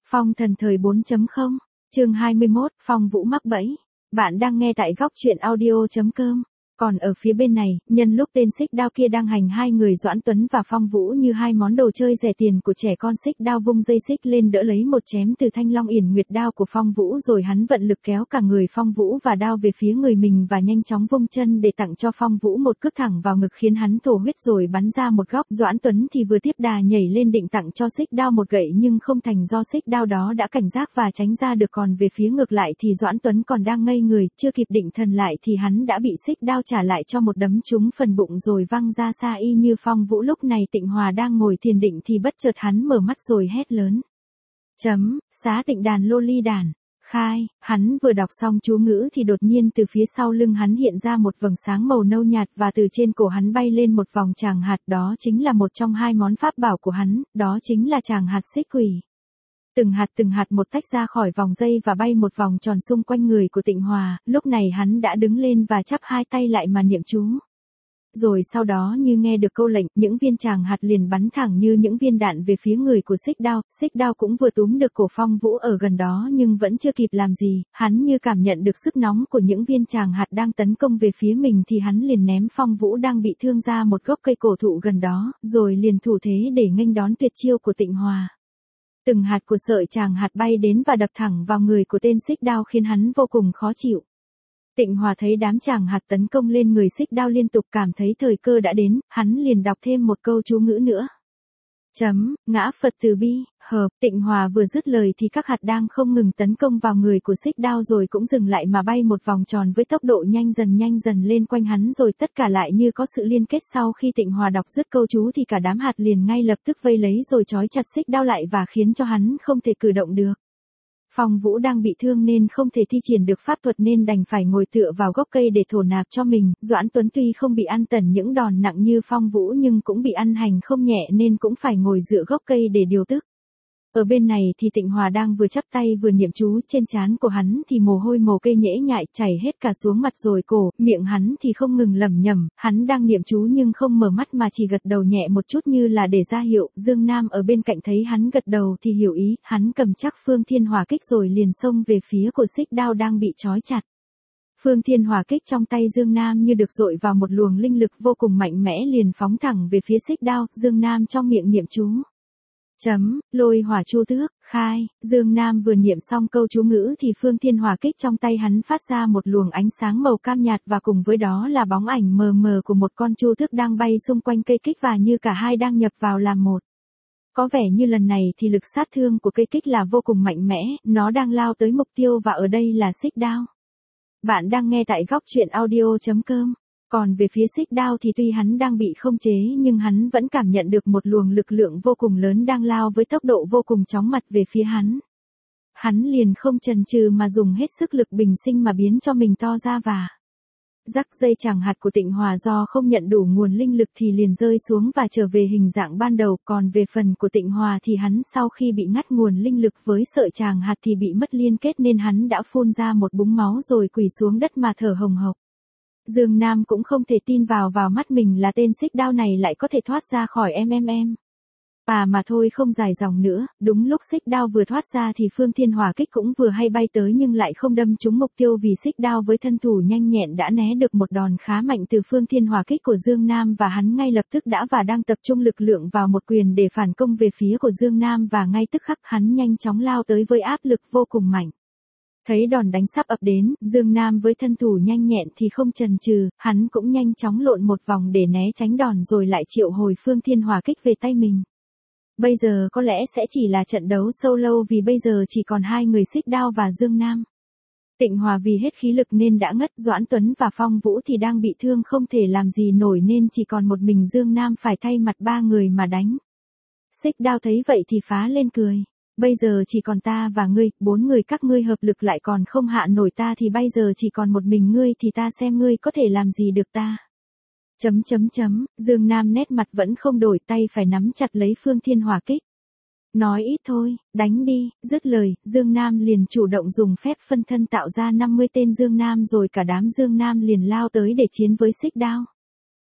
Phong thần thời 4.0, chương 21, Phong Vũ mắc bẫy. Bạn đang nghe tại góc truyện audio.com. Còn ở phía bên này, nhân lúc tên xích đao kia đang hành hai người Doãn Tuấn và Phong Vũ như hai món đồ chơi rẻ tiền của trẻ con, xích đao vung dây xích lên đỡ lấy một chém từ thanh long yển nguyệt đao của Phong Vũ, rồi hắn vận lực kéo cả người Phong Vũ và đao về phía người mình và nhanh chóng vung chân để tặng cho Phong Vũ một cước thẳng vào ngực khiến hắn thổ huyết rồi bắn ra một góc. Doãn Tuấn thì vừa tiếp đà nhảy lên định tặng cho xích đao một gậy nhưng không thành, do xích đao đó đã cảnh giác và tránh ra được, còn về phía ngược lại thì Doãn Tuấn còn đang ngây người, chưa kịp định thần lại thì hắn đã bị xích đao trả lại cho một đấm trúng phần bụng rồi văng ra xa y như Phong Vũ. Lúc này Tịnh Hòa đang ngồi thiền định thì bất chợt hắn mở mắt rồi hét lớn. Xá tịnh đàn lô ly đàn. Khai, hắn vừa đọc xong chú ngữ thì đột nhiên từ phía sau lưng hắn hiện ra một vầng sáng màu nâu nhạt và từ trên cổ hắn bay lên một vòng tràng hạt, đó chính là một trong hai món pháp bảo của hắn, đó chính là tràng hạt xích quỷ. Từng hạt một tách ra khỏi vòng dây và bay một vòng tròn xung quanh người của Tịnh Hòa. Lúc này hắn đã đứng lên và chắp hai tay lại mà niệm chú. Rồi sau đó như nghe được câu lệnh, những viên tràng hạt liền bắn thẳng như những viên đạn về phía người của xích đao cũng vừa túm được cổ Phong Vũ ở gần đó nhưng vẫn chưa kịp làm gì, hắn như cảm nhận được sức nóng của những viên tràng hạt đang tấn công về phía mình thì hắn liền ném Phong Vũ đang bị thương ra một gốc cây cổ thụ gần đó, rồi liền thủ thế để nghênh đón tuyệt chiêu của Tịnh Hòa. Từng hạt của sợi tràng hạt bay đến và đập thẳng vào người của tên xích đao khiến hắn vô cùng khó chịu. Tịnh Hòa thấy đám tràng hạt tấn công lên người xích đao liên tục, cảm thấy thời cơ đã đến, hắn liền đọc thêm một câu chú ngữ nữa. Ngã Phật từ bi, hợp. Tịnh Hòa vừa dứt lời thì các hạt đang không ngừng tấn công vào người của xích đao rồi cũng dừng lại mà bay một vòng tròn với tốc độ nhanh dần lên quanh hắn, rồi tất cả lại như có sự liên kết. Sau khi Tịnh Hòa đọc dứt câu chú thì cả đám hạt liền ngay lập tức vây lấy rồi trói chặt xích đao lại và khiến cho hắn không thể cử động được. Phong Vũ đang bị thương nên không thể thi triển được pháp thuật nên đành phải ngồi tựa vào gốc cây để thổ nạp cho mình. Doãn Tuấn tuy không bị ăn tẩn những đòn nặng như Phong Vũ nhưng cũng bị ăn hành không nhẹ nên cũng phải ngồi dựa gốc cây để điều tức. Ở bên này thì Tịnh Hòa đang vừa chắp tay vừa niệm chú, trên trán của hắn thì mồ hôi mồ kê nhễ nhại chảy hết cả xuống mặt rồi cổ, miệng hắn thì không ngừng lẩm nhẩm, hắn đang niệm chú nhưng không mở mắt mà chỉ gật đầu nhẹ một chút như là để ra hiệu. Dương Nam ở bên cạnh thấy hắn gật đầu thì hiểu ý, hắn cầm chắc Phương Thiên Hỏa Kích rồi liền xông về phía của xích đao đang bị trói chặt. Phương Thiên Hỏa Kích trong tay Dương Nam như được dội vào một luồng linh lực vô cùng mạnh mẽ liền phóng thẳng về phía xích đao. Dương Nam trong miệng niệm chú. Lôi hỏa chu tước, khai. Dương Nam vừa niệm xong câu chú ngữ thì Phương Thiên Hỏa Kích trong tay hắn phát ra một luồng ánh sáng màu cam nhạt và cùng với đó là bóng ảnh mờ mờ của một con chu tước đang bay xung quanh cây kích và như cả hai đang nhập vào làm một. Có vẻ như lần này thì lực sát thương của cây kích là vô cùng mạnh mẽ, nó đang lao tới mục tiêu và ở đây là xích đao. Bạn đang nghe tại góc truyện audio.com. Còn về phía xích đao thì tuy hắn đang bị không chế nhưng hắn vẫn cảm nhận được một luồng lực lượng vô cùng lớn đang lao với tốc độ vô cùng chóng mặt về phía hắn. Hắn liền không chần chừ mà dùng hết sức lực bình sinh mà biến cho mình to ra và rắc dây tràng hạt của Tịnh Hòa do không nhận đủ nguồn linh lực thì liền rơi xuống và trở về hình dạng ban đầu. Còn về phần của Tịnh Hòa thì hắn sau khi bị ngắt nguồn linh lực với sợi tràng hạt thì bị mất liên kết nên hắn đã phun ra một búng máu rồi quỳ xuống đất mà thở hồng hộc. Dương Nam cũng không thể tin vào mắt mình là tên xích đao này lại có thể thoát ra khỏi mà thôi không dài dòng nữa, đúng lúc xích đao vừa thoát ra thì Phương Thiên Hỏa Kích cũng vừa hay bay tới nhưng lại không đâm trúng mục tiêu vì xích đao với thân thủ nhanh nhẹn đã né được một đòn khá mạnh từ Phương Thiên Hỏa Kích của Dương Nam và hắn ngay lập tức đã và đang tập trung lực lượng vào một quyền để phản công về phía của Dương Nam và ngay tức khắc hắn nhanh chóng lao tới với áp lực vô cùng mạnh. Thấy đòn đánh sắp ập đến, Dương Nam với thân thủ nhanh nhẹn thì không chần chừ, hắn cũng nhanh chóng lộn một vòng để né tránh đòn rồi lại triệu hồi Phương Thiên Hỏa Kích về tay mình. Bây giờ có lẽ sẽ chỉ là trận đấu solo vì bây giờ chỉ còn hai người xích đao và Dương Nam. Tịnh Hòa vì hết khí lực nên đã ngất, Doãn Tuấn và Phong Vũ thì đang bị thương không thể làm gì nổi nên chỉ còn một mình Dương Nam phải thay mặt ba người mà đánh. Xích đao thấy vậy thì phá lên cười. Bây giờ chỉ còn ta và ngươi, 4 người các ngươi hợp lực lại còn không hạ nổi ta thì bây giờ chỉ còn một mình ngươi thì ta xem ngươi có thể làm gì được ta. Dương Nam nét mặt vẫn không đổi, tay phải nắm chặt lấy Phương Thiên Hỏa Kích. Nói ít thôi, đánh đi. Dứt lời, Dương Nam liền chủ động dùng phép phân thân tạo ra 50 tên Dương Nam rồi cả đám Dương Nam liền lao tới để chiến với xích đao.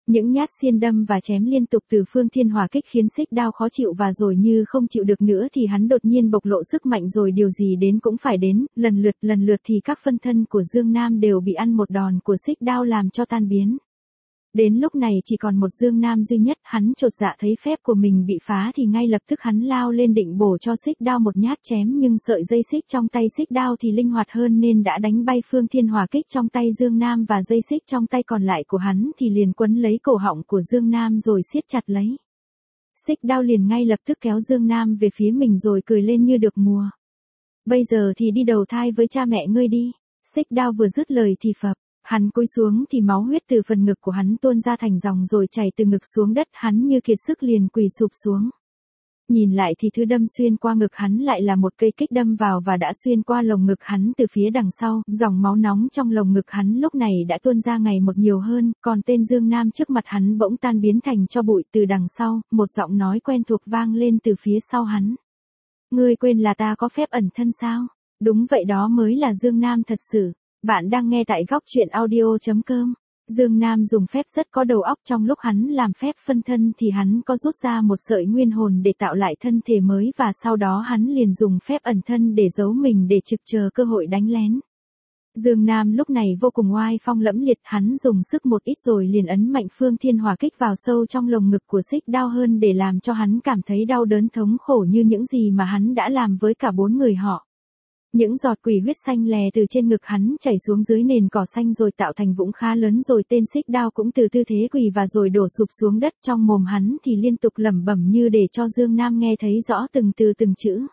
Những nhát xiên đâm và chém liên tục từ Phương Thiên Hỏa Kích khiến Xích Đao khó chịu và rồi như không chịu được nữa thì hắn đột nhiên bộc lộ sức mạnh rồi điều gì đến cũng phải đến, lần lượt thì các phân thân của Dương Nam đều bị ăn một đòn của Xích Đao làm cho tan biến. Đến lúc này chỉ còn một Dương Nam duy nhất, hắn chột dạ thấy phép của mình bị phá thì ngay lập tức hắn lao lên định bổ cho Xích Đao một nhát chém, nhưng sợi dây xích trong tay Xích Đao thì linh hoạt hơn nên đã đánh bay Phương Thiên Hỏa Kích trong tay Dương Nam, và dây xích trong tay còn lại của hắn thì liền quấn lấy cổ họng của Dương Nam rồi siết chặt lấy. Xích Đao liền ngay lập tức kéo Dương Nam về phía mình rồi cười lên như được mùa. Bây giờ thì đi đầu thai với cha mẹ ngươi đi. Xích Đao vừa dứt lời thì phập. Hắn cúi xuống thì máu huyết từ phần ngực của hắn tuôn ra thành dòng rồi chảy từ ngực xuống đất, hắn như kiệt sức liền quỳ sụp xuống. Nhìn lại thì thứ đâm xuyên qua ngực hắn lại là một cây kích đâm vào và đã xuyên qua lồng ngực hắn từ phía đằng sau, dòng máu nóng trong lồng ngực hắn lúc này đã tuôn ra ngày một nhiều hơn, còn tên Dương Nam trước mặt hắn bỗng tan biến thành tro bụi. Từ đằng sau, một giọng nói quen thuộc vang lên từ phía sau hắn. Ngươi quên là ta có phép ẩn thân sao? Đúng vậy, đó mới là Dương Nam thật sự. Bạn đang nghe tại góc truyện audio.com. Dương Nam dùng phép rất có đầu óc, trong lúc hắn làm phép phân thân thì hắn có rút ra một sợi nguyên hồn để tạo lại thân thể mới, và sau đó hắn liền dùng phép ẩn thân để giấu mình để trực chờ cơ hội đánh lén. Dương Nam lúc này vô cùng oai phong lẫm liệt, hắn dùng sức một ít rồi liền ấn mạnh Phương Thiên Hỏa Kích vào sâu trong lồng ngực của Xích Đao hơn để làm cho hắn cảm thấy đau đớn thống khổ như những gì mà hắn đã làm với cả 4 người họ. Những giọt quỷ huyết xanh lè từ trên ngực hắn chảy xuống dưới nền cỏ xanh rồi tạo thành vũng khá lớn, rồi tên Xích Đao cũng từ tư thế quỳ và rồi đổ sụp xuống đất, trong mồm hắn thì liên tục lẩm bẩm như để cho Dương Nam nghe thấy rõ từng từ từng chữ.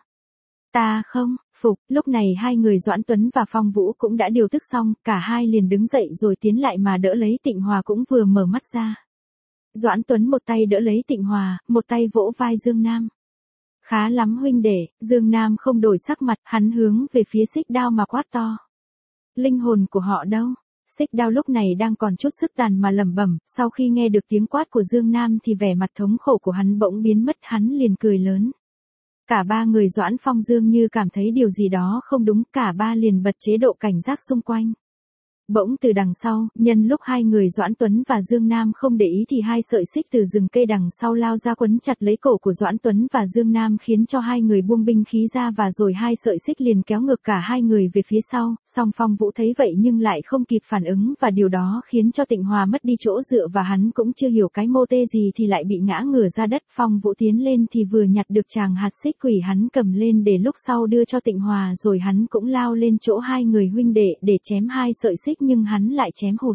Ta không phục. Lúc này hai người Doãn Tuấn và Phong Vũ cũng đã điều tức xong, cả hai liền đứng dậy rồi tiến lại mà đỡ lấy Tịnh Hòa cũng vừa mở mắt ra. Doãn Tuấn một tay đỡ lấy Tịnh Hòa, một tay vỗ vai Dương Nam. Khá lắm huynh đệ. Dương Nam không đổi sắc mặt, hắn hướng về phía Xích Đao mà quát to. Linh hồn của họ đâu? Xích Đao lúc này đang còn chút sức tàn mà lẩm bẩm, sau khi nghe được tiếng quát của Dương Nam thì vẻ mặt thống khổ của hắn bỗng biến mất, hắn liền cười lớn. Cả ba người Doãn Phong Dương như cảm thấy điều gì đó không đúng, cả ba liền bật chế độ cảnh giác xung quanh. Bỗng từ đằng sau, nhân lúc hai người Doãn Tuấn và Dương Nam không để ý thì hai sợi xích từ rừng cây đằng sau lao ra quấn chặt lấy cổ của Doãn Tuấn và Dương Nam, khiến cho hai người buông binh khí ra, và rồi hai sợi xích liền kéo ngược cả hai người về phía sau. Song Phong Vũ thấy vậy nhưng lại không kịp phản ứng, và điều đó khiến cho Tịnh Hòa mất đi chỗ dựa và hắn cũng chưa hiểu cái mô tê gì thì lại bị ngã ngửa ra đất. Phong Vũ tiến lên thì vừa nhặt được chàng hạt xích quỷ hắn cầm lên để lúc sau đưa cho Tịnh Hòa, rồi hắn cũng lao lên chỗ hai người huynh đệ để chém hai sợi xích, nhưng hắn lại chém hụt.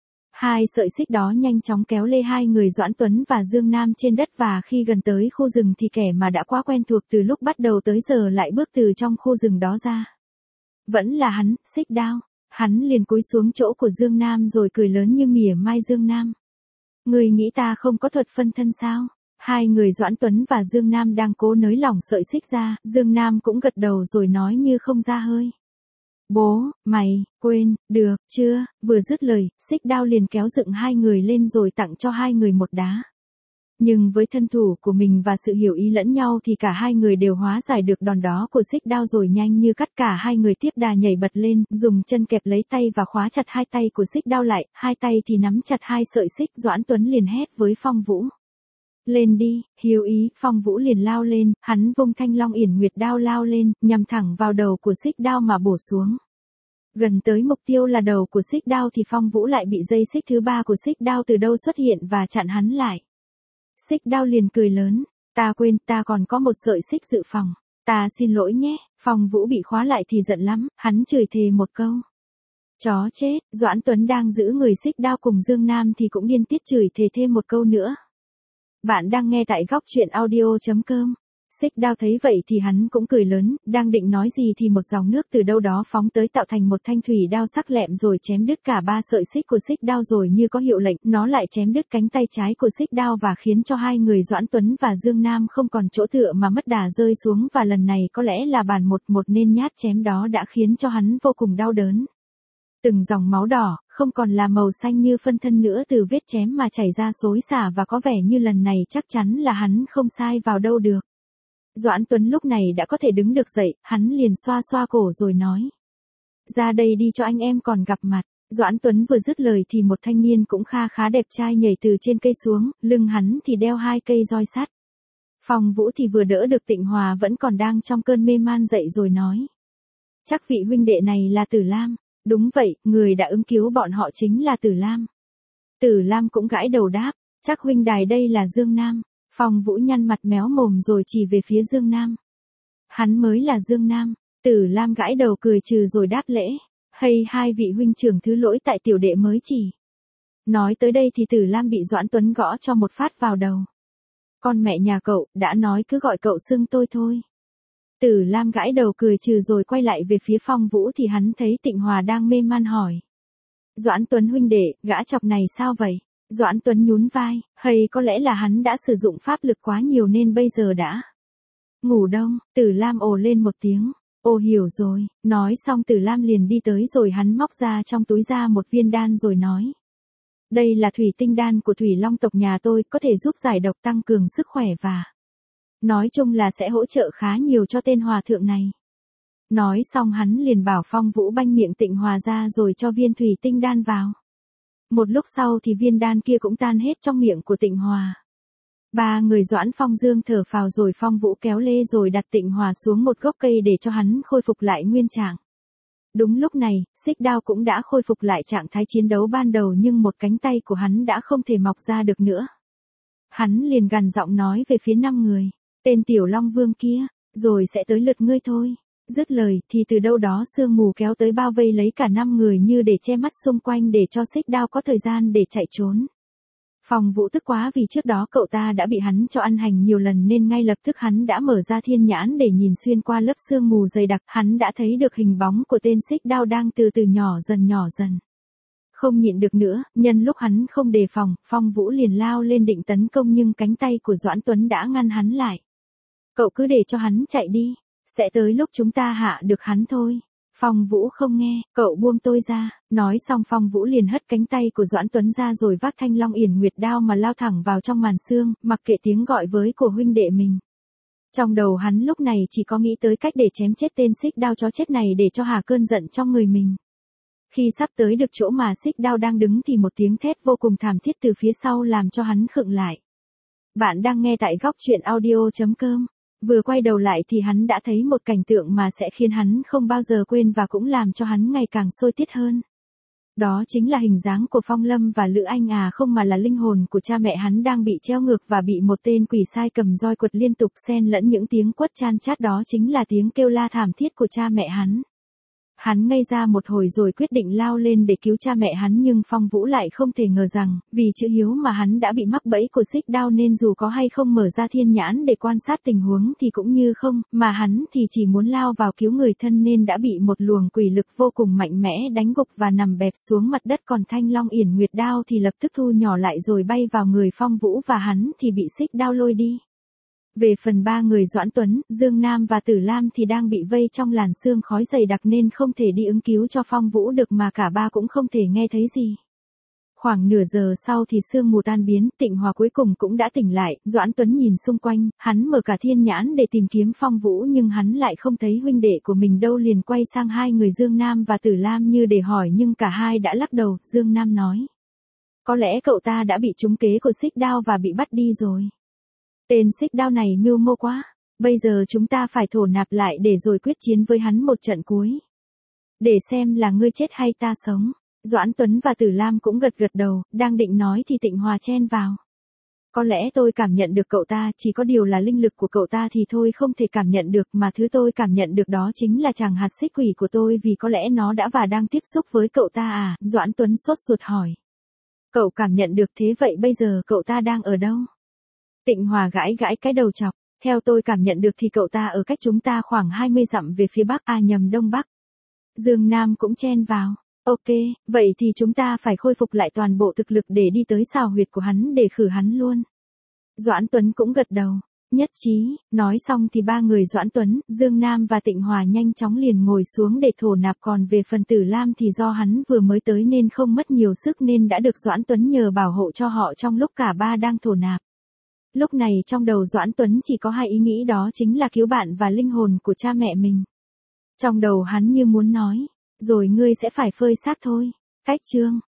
Hai sợi xích đó nhanh chóng kéo lê hai người Doãn Tuấn và Dương Nam trên đất, và khi gần tới khu rừng thì kẻ mà đã quá quen thuộc từ lúc bắt đầu tới giờ lại bước từ trong khu rừng đó ra. Vẫn là hắn, Xích Đao. Hắn liền cúi xuống chỗ của Dương Nam rồi cười lớn như mỉa mai Dương Nam. Người nghĩ ta không có thuật phân thân sao? Hai người Doãn Tuấn và Dương Nam đang cố nới lỏng sợi xích ra, Dương Nam cũng gật đầu rồi nói như không ra hơi. Bố, mày, quên, được, chưa? Vừa dứt lời, Xích Đao liền kéo dựng hai người lên rồi tặng cho hai người một đá. Nhưng với thân thủ của mình và sự hiểu ý lẫn nhau thì cả hai người đều hóa giải được đòn đó của Xích Đao, rồi nhanh như cắt cả hai người tiếp đà nhảy bật lên, dùng chân kẹp lấy tay và khóa chặt hai tay của Xích Đao lại, hai tay thì nắm chặt hai sợi xích. Doãn Tuấn liền hét với Phong Vũ. Lên đi, hiếu ý. Phong Vũ liền lao lên, hắn vung Thanh Long Yển Nguyệt đao lao lên, nhằm thẳng vào đầu của Xích Đao mà bổ xuống. Gần tới mục tiêu là đầu của Xích Đao thì Phong Vũ lại bị dây xích thứ ba của Xích Đao từ đâu xuất hiện và chặn hắn lại. Xích Đao liền cười lớn, ta quên, ta còn có một sợi xích dự phòng. Ta xin lỗi nhé. Phong Vũ bị khóa lại thì giận lắm, hắn chửi thề một câu. Chó chết. Doãn Tuấn đang giữ người Xích Đao cùng Dương Nam thì cũng điên tiết chửi thề thêm một câu nữa. Bạn đang nghe tại góc truyện audio.com. Xích Đao thấy vậy thì hắn cũng cười lớn, đang định nói gì thì một dòng nước từ đâu đó phóng tới tạo thành một thanh thủy đao sắc lẹm rồi chém đứt cả ba sợi xích của Xích Đao, rồi như có hiệu lệnh, nó lại chém đứt cánh tay trái của Xích Đao và khiến cho hai người Doãn Tuấn và Dương Nam không còn chỗ tựa mà mất đà rơi xuống, và lần này có lẽ là bàn một nên nhát chém đó đã khiến cho hắn vô cùng đau đớn. Từng dòng máu đỏ, không còn là màu xanh như phân thân nữa từ vết chém mà chảy ra xối xả, và có vẻ như lần này chắc chắn là hắn không sai vào đâu được. Doãn Tuấn lúc này đã có thể đứng được dậy, hắn liền xoa xoa cổ rồi nói. Ra đây đi cho anh em còn gặp mặt. Doãn Tuấn vừa dứt lời thì một thanh niên cũng khá đẹp trai nhảy từ trên cây xuống, lưng hắn thì đeo 2 cây roi sắt. Phong Vũ thì vừa đỡ được Tịnh Hòa vẫn còn đang trong cơn mê man dậy rồi nói. Chắc vị huynh đệ này là Tử Lam. Đúng vậy, người đã ứng cứu bọn họ chính là Tử Lam. Tử Lam cũng gãi đầu đáp, chắc huynh đài đây là Dương Nam. Phong Vũ nhăn mặt méo mồm rồi chỉ về phía Dương Nam. Hắn mới là Dương Nam. Tử Lam gãi đầu cười trừ rồi đáp lễ. Hay hai vị huynh trưởng thứ lỗi tại tiểu đệ mới chỉ. Nói tới đây thì Tử Lam bị Doãn Tuấn gõ cho một phát vào đầu. Con mẹ nhà cậu, đã nói cứ gọi cậu xưng tôi thôi. Tử Lam gãi đầu cười trừ rồi quay lại về phía Phong Vũ thì hắn thấy Tịnh Hòa đang mê man hỏi. Doãn Tuấn huynh đệ, gã chọc này sao vậy? Doãn Tuấn nhún vai, hay có lẽ là hắn đã sử dụng pháp lực quá nhiều nên bây giờ đã ngủ đông. Tử Lam ồ lên một tiếng. Ồ hiểu rồi, nói xong Tử Lam liền đi tới rồi hắn móc ra trong túi ra một viên đan rồi nói. Đây là thủy tinh đan của Thủy Long tộc nhà tôi, có thể giúp giải độc tăng cường sức khỏe và nói chung là sẽ hỗ trợ khá nhiều cho tên hòa thượng này. Nói xong hắn liền bảo Phong Vũ banh miệng Tịnh Hòa ra rồi cho viên thủy tinh đan vào. Một lúc sau thì viên đan kia cũng tan hết trong miệng của Tịnh Hòa. Ba người Doãn Phong Dương thở phào rồi Phong Vũ kéo lê rồi đặt Tịnh Hòa xuống một gốc cây để cho hắn khôi phục lại nguyên trạng. Đúng lúc này, Xích Đao cũng đã khôi phục lại trạng thái chiến đấu ban đầu nhưng một cánh tay của hắn đã không thể mọc ra được nữa. Hắn liền gằn giọng nói về phía 5 người, tên Tiểu Long Vương kia, rồi sẽ tới lượt ngươi thôi. Dứt lời thì từ đâu đó sương mù kéo tới bao vây lấy cả 5 người như để che mắt xung quanh để cho Xích Đao có thời gian để chạy trốn. Phong Vũ tức quá vì trước đó cậu ta đã bị hắn cho ăn hành nhiều lần nên ngay lập tức hắn đã mở ra thiên nhãn để nhìn xuyên qua lớp sương mù dày đặc, hắn đã thấy được hình bóng của tên Xích Đao đang từ từ nhỏ dần. Không nhịn được nữa, nhân lúc hắn không đề phòng, Phong Vũ liền lao lên định tấn công nhưng cánh tay của Doãn Tuấn đã ngăn hắn lại. Cậu cứ để cho hắn chạy đi, sẽ tới lúc chúng ta hạ được hắn thôi. Phong Vũ không nghe, cậu buông tôi ra. Nói xong Phong Vũ liền hất cánh tay của Doãn Tuấn ra rồi vác Thanh Long Yển Nguyệt đao mà lao thẳng vào trong màn sương, mặc kệ tiếng gọi với của huynh đệ mình. Trong đầu hắn lúc này chỉ có nghĩ tới cách để chém chết tên Xích Đao chó chết này để cho hà cơn giận trong người mình. Khi sắp tới được chỗ mà Xích Đao đang đứng thì một tiếng thét vô cùng thảm thiết từ phía sau làm cho hắn khựng lại. Bạn đang nghe tại góc truyện audio.com. Vừa quay đầu lại thì hắn đã thấy một cảnh tượng mà sẽ khiến hắn không bao giờ quên và cũng làm cho hắn ngày càng sôi tiết hơn. Đó chính là hình dáng của Phong Lâm và Lữ Anh không mà là linh hồn của cha mẹ hắn đang bị treo ngược và bị một tên quỷ sai cầm roi quật liên tục xen lẫn những tiếng quất chan chát đó chính là tiếng kêu la thảm thiết của cha mẹ hắn. Hắn ngây ra một hồi rồi quyết định lao lên để cứu cha mẹ hắn nhưng Phong Vũ lại không thể ngờ rằng, vì chữ hiếu mà hắn đã bị mắc bẫy của Xích Đao nên dù có hay không mở ra thiên nhãn để quan sát tình huống thì cũng như không, mà hắn thì chỉ muốn lao vào cứu người thân nên đã bị một luồng quỷ lực vô cùng mạnh mẽ đánh gục và nằm bẹp xuống mặt đất còn Thanh Long Yển Nguyệt đao thì lập tức thu nhỏ lại rồi bay vào người Phong Vũ và hắn thì bị Xích Đao lôi đi. Về phần 3 người Doãn Tuấn, Dương Nam và Tử Lam thì đang bị vây trong làn sương khói dày đặc nên không thể đi ứng cứu cho Phong Vũ được mà cả ba cũng không thể nghe thấy gì. Khoảng nửa giờ sau thì sương mù tan biến, Tịnh Hòa cuối cùng cũng đã tỉnh lại, Doãn Tuấn nhìn xung quanh, hắn mở cả thiên nhãn để tìm kiếm Phong Vũ nhưng hắn lại không thấy huynh đệ của mình đâu liền quay sang 2 người Dương Nam và Tử Lam như để hỏi nhưng cả hai đã lắc đầu, Dương Nam nói. Có lẽ cậu ta đã bị trúng kế của Xích Đao và bị bắt đi rồi. Tên Xích Đao này mưu mô quá, bây giờ chúng ta phải thổ nạp lại để rồi quyết chiến với hắn một trận cuối. Để xem là ngươi chết hay ta sống. Doãn Tuấn và Tử Lam cũng gật đầu, đang định nói thì Tịnh Hòa chen vào. Có lẽ tôi cảm nhận được cậu ta, chỉ có điều là linh lực của cậu ta thì thôi không thể cảm nhận được mà thứ tôi cảm nhận được đó chính là chàng hạt xích quỷ của tôi vì có lẽ nó đã và đang tiếp xúc với cậu ta Doãn Tuấn sốt ruột hỏi. Cậu cảm nhận được thế vậy bây giờ cậu ta đang ở đâu? Tịnh Hòa gãi cái đầu chọc, theo tôi cảm nhận được thì cậu ta ở cách chúng ta khoảng 20 dặm về phía bắc nhầm đông bắc. Dương Nam cũng chen vào. Ok, vậy thì chúng ta phải khôi phục lại toàn bộ thực lực để đi tới xào huyệt của hắn để khử hắn luôn. Doãn Tuấn cũng gật đầu, nhất trí, nói xong thì 3 người Doãn Tuấn, Dương Nam và Tịnh Hòa nhanh chóng liền ngồi xuống để thổ nạp còn về phần Tử Lam thì do hắn vừa mới tới nên không mất nhiều sức nên đã được Doãn Tuấn nhờ bảo hộ cho họ trong lúc cả ba đang thổ nạp. Lúc này trong đầu Doãn Tuấn chỉ có 2 ý nghĩ đó chính là cứu bạn và linh hồn của cha mẹ mình. Trong đầu hắn như muốn nói, rồi ngươi sẽ phải phơi xác thôi. Cách chương